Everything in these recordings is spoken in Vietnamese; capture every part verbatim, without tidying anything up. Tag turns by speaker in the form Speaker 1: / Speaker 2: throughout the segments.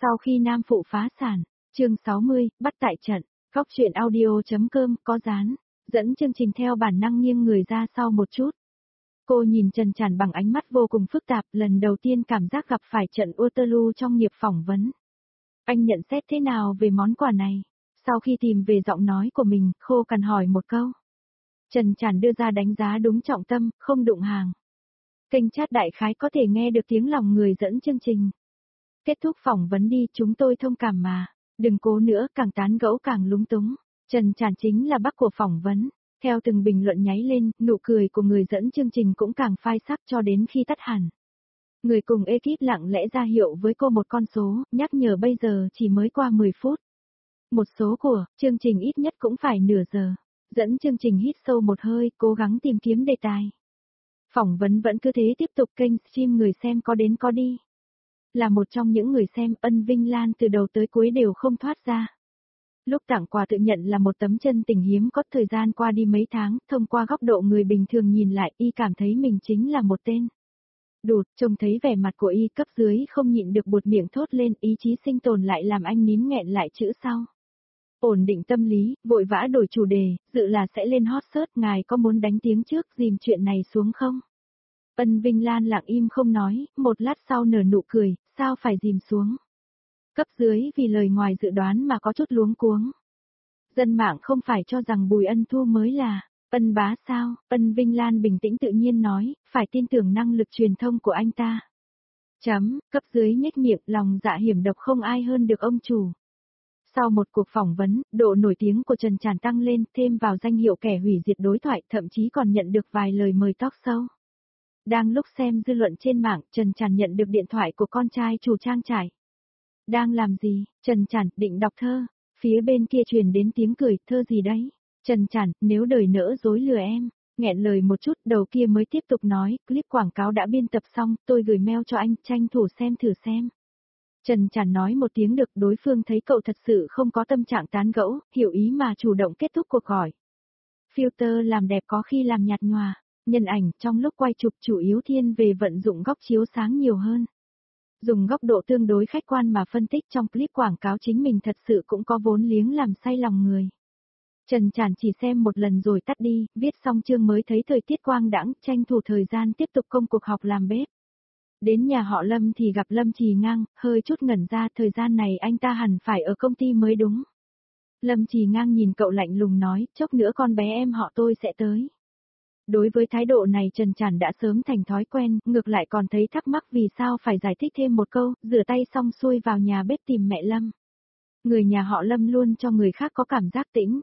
Speaker 1: Sau khi nam phụ phá sản, chương sáu mươi, bắt tại trận, góc truyện audio.com có dán, dẫn chương trình theo bản năng nghiêng người ra sau một chút. Cô nhìn Trần Tràn bằng ánh mắt vô cùng phức tạp, lần đầu tiên cảm giác gặp phải trận Waterloo trong nghiệp phỏng vấn. Anh nhận xét thế nào về món quà này? Sau khi tìm về giọng nói của mình, khô cằn hỏi một câu. Trần Tràn đưa ra đánh giá đúng trọng tâm, không đụng hàng. Kênh chat đại khái có thể nghe được tiếng lòng người dẫn chương trình. Kết thúc phỏng vấn đi, chúng tôi thông cảm mà. Đừng cố nữa, càng tán gẫu càng lúng túng. Trần Tràn chính là bắc của phỏng vấn. Theo từng bình luận nháy lên, nụ cười của người dẫn chương trình cũng càng phai sắc cho đến khi tắt hẳn. Người cùng ekip lặng lẽ ra hiệu với cô một con số, nhắc nhở bây giờ chỉ mới qua mười phút. Một số của chương trình ít nhất cũng phải nửa giờ. Dẫn chương trình hít sâu một hơi, cố gắng tìm kiếm đề tài. Phỏng vấn vẫn cứ thế tiếp tục, kênh stream người xem có đến có đi. Là một trong những người xem, Ân Vinh Lan từ đầu tới cuối đều không thoát ra. Lúc tặng quà tự nhận là một tấm chân tình hiếm có, thời gian qua đi mấy tháng, thông qua góc độ người bình thường nhìn lại, y cảm thấy mình chính là một tên. Đụt, trông thấy vẻ mặt của y, cấp dưới không nhịn được buột miệng thốt lên, ý chí sinh tồn lại làm anh nín nghẹn lại chữ sau. Ổn định tâm lý, vội vã đổi chủ đề, dự là sẽ lên hot search, ngài có muốn đánh tiếng trước dìm chuyện này xuống không? Ân Vinh Lan lặng im không nói, một lát sau nở nụ cười, sao phải dìm xuống? Cấp dưới vì lời ngoài dự đoán mà có chút luống cuống. Dân mạng không phải cho rằng Bùi Ân Thu mới là Ân bá sao? Ân Vinh Lan bình tĩnh tự nhiên nói, phải tin tưởng năng lực truyền thông của anh ta. Chấm, cấp dưới nhếch miệng, lòng dạ hiểm độc không ai hơn được ông chủ. Sau một cuộc phỏng vấn, độ nổi tiếng của Trần Tràn tăng lên, thêm vào danh hiệu kẻ hủy diệt đối thoại, thậm chí còn nhận được vài lời mời talk show. Đang lúc xem dư luận trên mạng, Trần Tràn nhận được điện thoại của con trai chủ trang trại. Đang làm gì? Trần Tràn, định đọc thơ. Phía bên kia truyền đến tiếng cười, thơ gì đấy? Trần Tràn, nếu đời nỡ dối lừa em. Nghẹn lời một chút, đầu kia mới tiếp tục nói, clip quảng cáo đã biên tập xong, tôi gửi mail cho anh, tranh thủ xem thử xem. Trần Tràn nói một tiếng được, đối phương thấy cậu thật sự không có tâm trạng tán gẫu, hiểu ý mà chủ động kết thúc cuộc gọi. Filter làm đẹp có khi làm nhạt nhòa, nhân ảnh trong lúc quay chụp chủ yếu thiên về vận dụng góc chiếu sáng nhiều hơn. Dùng góc độ tương đối khách quan mà phân tích trong clip quảng cáo chính mình thật sự cũng có vốn liếng làm say lòng người. Trần Tràn chỉ xem một lần rồi tắt đi, viết xong chương mới thấy thời tiết quang đãng, tranh thủ thời gian tiếp tục công cuộc học làm bếp. Đến nhà họ Lâm thì gặp Lâm Trì Ngang, hơi chút ngẩn ra, thời gian này anh ta hẳn phải ở công ty mới đúng. Lâm Trì Ngang nhìn cậu lạnh lùng nói, chốc nữa con bé em họ tôi sẽ tới. Đối với thái độ này Trần Tràn đã sớm thành thói quen, ngược lại còn thấy thắc mắc vì sao phải giải thích thêm một câu, rửa tay xong xuôi vào nhà bếp tìm mẹ Lâm. Người nhà họ Lâm luôn cho người khác có cảm giác tĩnh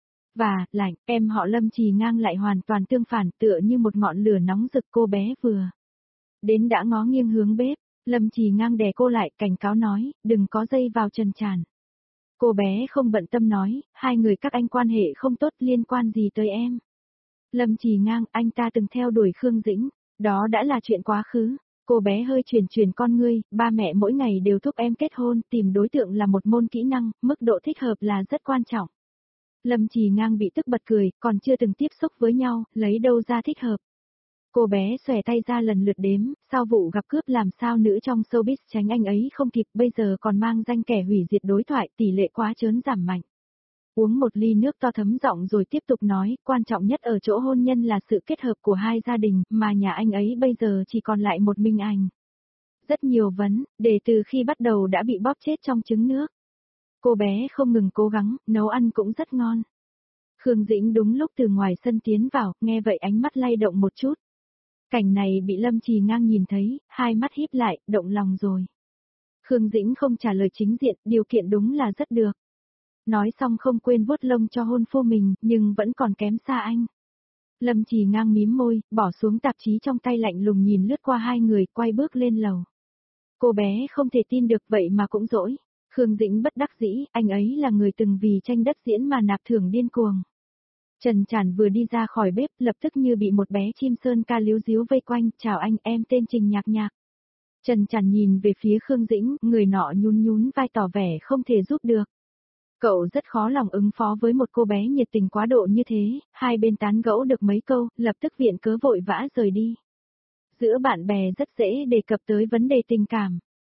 Speaker 1: và lạnh, em họ Lâm Trì Ngang lại hoàn toàn tương phản, tựa như một ngọn lửa nóng rực. Cô bé vừa đến đã ngó nghiêng hướng bếp, Lâm Trì Ngang đè cô lại, cảnh cáo nói, đừng có dây vào Trần Tràn. Cô bé không bận tâm nói, hai người các anh quan hệ không tốt, liên quan gì tới em. Lâm Trì Ngang, anh ta từng theo đuổi Khương Dĩnh, đó đã là chuyện quá khứ. Cô bé hơi chuyển chuyển con ngươi, ba mẹ mỗi ngày đều thúc em kết hôn, tìm đối tượng là một môn kỹ năng, mức độ thích hợp là rất quan trọng. Lâm Trì Ngang bị tức bật cười, còn chưa từng tiếp xúc với nhau, lấy đâu ra thích hợp. Cô bé xòe tay ra lần lượt đếm, sau vụ gặp cướp làm sao nữ trong showbiz tránh anh ấy không kịp, bây giờ còn mang danh kẻ hủy diệt đối thoại, tỷ lệ quá trớn giảm mạnh. Uống một ly nước to thấm giọng rồi tiếp tục nói, quan trọng nhất ở chỗ hôn nhân là sự kết hợp của hai gia đình, mà nhà anh ấy bây giờ chỉ còn lại một mình anh. Rất nhiều vấn đề từ khi bắt đầu đã bị bóp chết trong trứng nước. Cô bé không ngừng cố gắng, nấu ăn cũng rất ngon. Khương Dĩnh đúng lúc từ ngoài sân tiến vào, nghe vậy ánh mắt lay động một chút. Cảnh này bị Lâm Trì Ngang nhìn thấy, hai mắt híp lại, động lòng rồi. Khương Dĩnh không trả lời chính diện, điều kiện đúng là rất được. Nói xong không quên vuốt lông cho hôn phu mình, nhưng vẫn còn kém xa anh. Lâm Trì Ngang mím môi, bỏ xuống tạp chí trong tay lạnh lùng nhìn lướt qua hai người, quay bước lên lầu. Cô bé không thể tin được vậy mà cũng dỗi. Khương Dĩnh bất đắc dĩ, anh ấy là người từng vì tranh đất diễn mà nạp thưởng điên cuồng. Trần Tràn vừa đi ra khỏi bếp, lập tức như bị một bé chim sơn ca líu díu vây quanh, chào anh, em tên Trình Nhạc Nhạc. Trần Tràn nhìn về phía Khương Dĩnh, người nọ nhún nhún vai tỏ vẻ không thể giúp được. Cậu rất khó lòng ứng phó với một cô bé nhiệt tình quá độ như thế, hai bên tán gẫu được mấy câu, lập tức viện cớ vội vã rời đi. Giữa bạn bè rất dễ đề cập tới vấn đề tình cảm.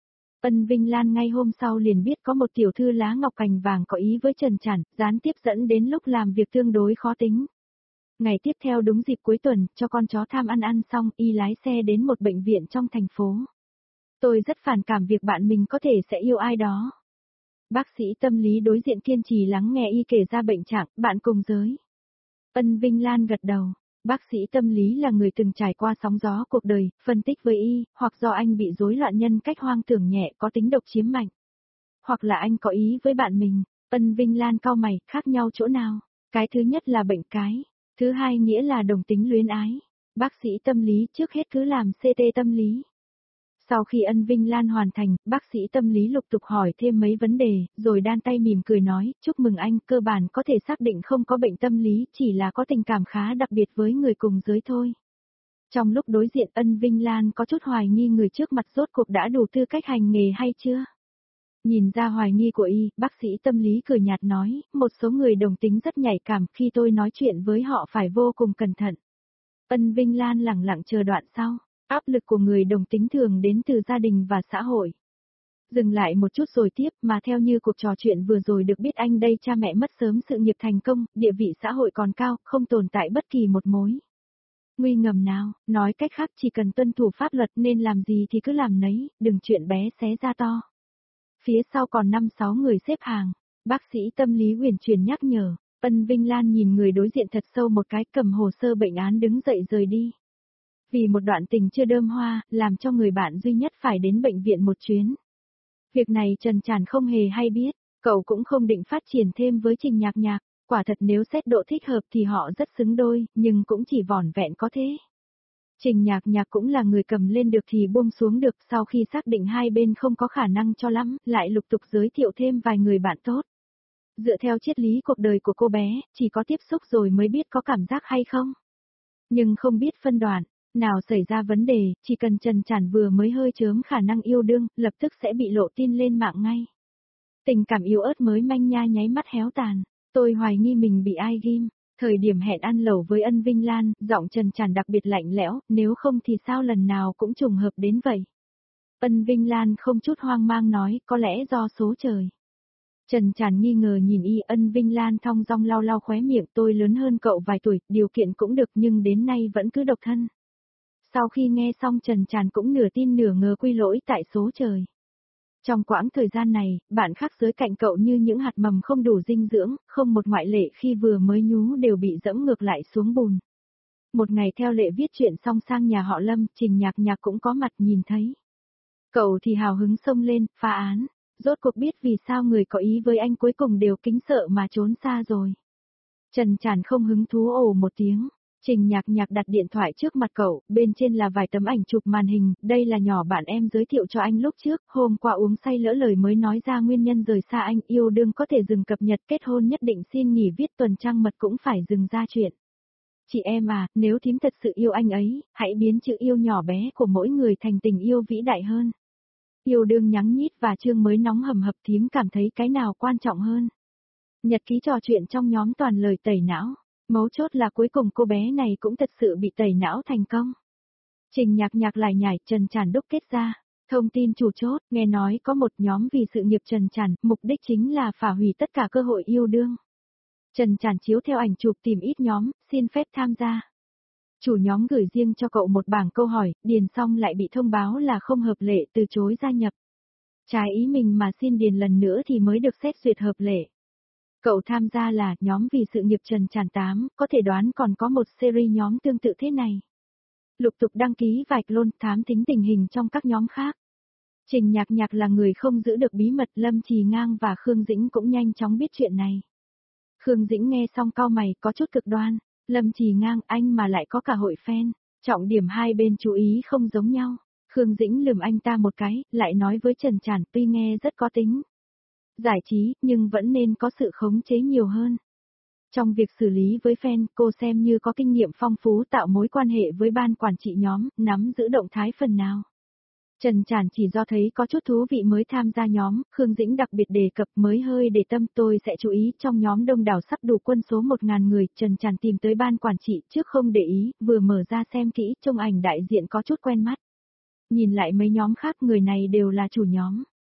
Speaker 1: Ân Vinh Lan ngay hôm sau liền biết có một tiểu thư lá ngọc cành vàng có ý với Trần Chản, gián tiếp dẫn đến lúc làm việc tương đối khó tính. Ngày tiếp theo đúng dịp cuối tuần, cho con chó tham ăn ăn xong, y lái xe đến một bệnh viện trong thành phố. Tôi rất phản cảm việc bạn mình có thể sẽ yêu ai đó. Bác sĩ tâm lý đối diện kiên trì lắng nghe y kể ra bệnh trạng, bạn cùng giới. Ân Vinh Lan gật đầu. Bác sĩ tâm lý là người từng trải qua sóng gió cuộc đời, phân tích với y, hoặc do anh bị rối loạn nhân cách hoang tưởng nhẹ có tính độc chiếm mạnh. Hoặc là anh có ý với bạn mình. Ân Vinh Lan cau mày, khác nhau chỗ nào? Cái thứ nhất là bệnh cái. Thứ hai nghĩa là đồng tính luyến ái. Bác sĩ tâm lý trước hết cứ làm xê tê tâm lý. Sau khi Ân Vinh Lan hoàn thành, bác sĩ tâm lý lục tục hỏi thêm mấy vấn đề, rồi đan tay mỉm cười nói, chúc mừng anh, cơ bản có thể xác định không có bệnh tâm lý, chỉ là có tình cảm khá đặc biệt với người cùng giới thôi. Trong lúc đối diện Ân Vinh Lan có chút hoài nghi người trước mặt rốt cuộc đã đủ tư cách hành nghề hay chưa? Nhìn ra hoài nghi của y, bác sĩ tâm lý cười nhạt nói, một số người đồng tính rất nhạy cảm, khi tôi nói chuyện với họ phải vô cùng cẩn thận. Ân Vinh Lan lẳng lặng chờ đoạn sau. Áp lực của người đồng tính thường đến từ gia đình và xã hội. Dừng lại một chút rồi tiếp, mà theo như cuộc trò chuyện vừa rồi được biết anh đây cha mẹ mất sớm, sự nghiệp thành công, địa vị xã hội còn cao, không tồn tại bất kỳ một mối nguy ngầm nào, nói cách khác chỉ cần tuân thủ pháp luật nên làm gì thì cứ làm nấy, đừng chuyện bé xé ra to. Phía sau còn năm sáu người xếp hàng, bác sĩ tâm lý huyền truyền nhắc nhở. Ân Vinh Lan nhìn người đối diện thật sâu một cái, cầm hồ sơ bệnh án đứng dậy rời đi. Vì một đoạn tình chưa đơm hoa, làm cho người bạn duy nhất phải đến bệnh viện một chuyến. Việc này Trần Chản không hề hay biết, cậu cũng không định phát triển thêm với Trình Nhạc Nhạc, quả thật nếu xét độ thích hợp thì họ rất xứng đôi, nhưng cũng chỉ vỏn vẹn có thế. Trình Nhạc Nhạc cũng là người cầm lên được thì buông xuống được, sau khi xác định hai bên không có khả năng cho lắm, lại lục tục giới thiệu thêm vài người bạn tốt. Dựa theo triết lý cuộc đời của cô bé, chỉ có tiếp xúc rồi mới biết có cảm giác hay không. Nhưng không biết phân đoạn. Nào xảy ra vấn đề, chỉ cần Trần Chản vừa mới hơi chớm khả năng yêu đương, lập tức sẽ bị lộ tin lên mạng ngay. Tình cảm yếu ớt mới manh nha nháy mắt héo tàn. Tôi hoài nghi mình bị ai ghim. Thời điểm hẹn ăn lẩu với Ân Vinh Lan, giọng Trần Chản đặc biệt lạnh lẽo, nếu không thì sao lần nào cũng trùng hợp đến vậy. Ân Vinh Lan không chút hoang mang nói, có lẽ do số trời. Trần Chản nghi ngờ nhìn y. Ân Vinh Lan thong dong lau lau khóe miệng, tôi lớn hơn cậu vài tuổi, điều kiện cũng được nhưng đến nay vẫn cứ độc thân. Sau khi nghe xong Trần Chản cũng nửa tin nửa ngờ quy lỗi tại số trời. Trong quãng thời gian này, bạn khác giới cạnh cậu như những hạt mầm không đủ dinh dưỡng, không một ngoại lệ khi vừa mới nhú đều bị dẫm ngược lại xuống bùn. Một ngày theo lệ viết chuyện xong sang nhà họ Lâm, Trình Nhạc Nhạc cũng có mặt nhìn thấy. Cậu thì hào hứng xông lên, phá án, rốt cuộc biết vì sao người có ý với anh cuối cùng đều kính sợ mà trốn xa rồi. Trần Chản không hứng thú ồ một tiếng. Trình Nhạc Nhạc đặt điện thoại trước mặt cậu, bên trên là vài tấm ảnh chụp màn hình, đây là nhỏ bạn em giới thiệu cho anh lúc trước, hôm qua uống say lỡ lời mới nói ra nguyên nhân rời xa anh, yêu đương có thể dừng cập nhật, kết hôn nhất định xin nghỉ viết tuần trăng mật cũng phải dừng ra chuyện. Chị em à, nếu thím thật sự yêu anh ấy, hãy biến chữ yêu nhỏ bé của mỗi người thành tình yêu vĩ đại hơn. Yêu đương nhắng nhít và chương mới nóng hầm hập, thím cảm thấy cái nào quan trọng hơn. Nhật ký trò chuyện trong nhóm toàn lời tẩy não. Mấu chốt là cuối cùng cô bé này cũng thật sự bị tẩy não thành công. Trình Nhạc Nhạc lải nhải, Trần Chản đúc kết ra. Thông tin chủ chốt, nghe nói có một nhóm vì sự nghiệp Trần Chản, mục đích chính là phá hủy tất cả cơ hội yêu đương. Trần Chản chiếu theo ảnh chụp tìm ít nhóm, xin phép tham gia. Chủ nhóm gửi riêng cho cậu một bảng câu hỏi, điền xong lại bị thông báo là không hợp lệ, từ chối gia nhập. Trái ý mình mà xin điền lần nữa thì mới được xét duyệt hợp lệ. Cậu tham gia là nhóm vì sự nghiệp Trần Chản tám, có thể đoán còn có một series nhóm tương tự thế này. Lục tục đăng ký vài clone thám thính tình hình trong các nhóm khác. Trình Nhạc Nhạc là người không giữ được bí mật, Lâm Trì Ngang và Khương Dĩnh cũng nhanh chóng biết chuyện này. Khương Dĩnh nghe xong cau mày có chút cực đoan, Lâm Trì Ngang anh mà lại có cả hội fan, trọng điểm hai bên chú ý không giống nhau. Khương Dĩnh lườm anh ta một cái, lại nói với Trần Chản tuy nghe rất có tính giải trí, nhưng vẫn nên có sự khống chế nhiều hơn. Trong việc xử lý với fan, cô xem như có kinh nghiệm phong phú tạo mối quan hệ với ban quản trị nhóm, nắm giữ động thái phần nào. Trần Chản chỉ do thấy có chút thú vị mới tham gia nhóm, Khương Dĩnh đặc biệt đề cập mới hơi để tâm tôi sẽ chú ý trong nhóm đông đảo sắp đủ quân số một nghìn người, Trần Chản tìm tới ban quản trị trước không để ý, vừa mở ra xem kỹ, trông ảnh đại diện có chút quen mắt. Nhìn lại mấy nhóm khác người này đều là chủ nhóm.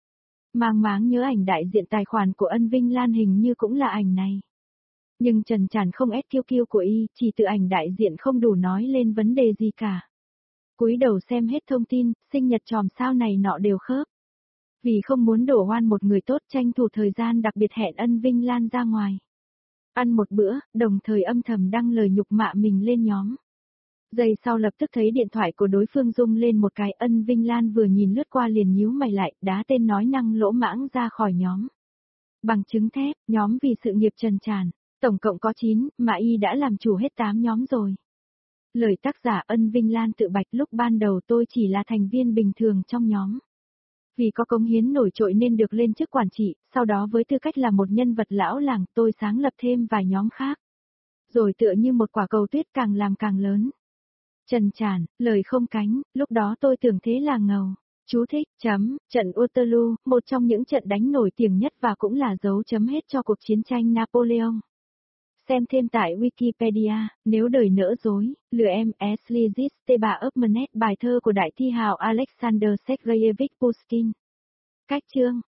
Speaker 1: Mang máng nhớ ảnh đại diện tài khoản của Ân Vinh Lan hình như cũng là ảnh này. Nhưng Trần Tràn không ép kiêu kiêu của y, chỉ tự ảnh đại diện không đủ nói lên vấn đề gì cả. Cúi đầu xem hết thông tin, sinh nhật chòm sao này nọ đều khớp. Vì không muốn đổ oan một người tốt tranh thủ thời gian đặc biệt hẹn Ân Vinh Lan ra ngoài. Ăn một bữa, đồng thời âm thầm đăng lời nhục mạ mình lên nhóm. Giây sau lập tức thấy điện thoại của đối phương rung lên một cái, Ân Vinh Lan vừa nhìn lướt qua liền nhíu mày lại, đá tên nói năng lỗ mãng ra khỏi nhóm. Bằng chứng thép, nhóm vì sự nghiệp Trần Tràn, tổng cộng có chín, mà y đã làm chủ hết tám nhóm rồi. Lời tác giả Ân Vinh Lan tự bạch, lúc ban đầu tôi chỉ là thành viên bình thường trong nhóm. Vì có cống hiến nổi trội nên được lên chức quản trị, sau đó với tư cách là một nhân vật lão làng tôi sáng lập thêm vài nhóm khác. Rồi tựa như một quả cầu tuyết càng làm càng lớn. Trần Tràn, lời không cánh, lúc đó tôi tưởng thế là ngầu. Chú thích, chấm, trận Waterloo, một trong những trận đánh nổi tiếng nhất và cũng là dấu chấm hết cho cuộc chiến tranh Napoleon. Xem thêm tại Wikipedia, nếu đời nỡ dối, lừa em Ashley Zisteba Upmanet, bài thơ của đại thi hào Alexander Sergeyevich Pushkin. Cách chương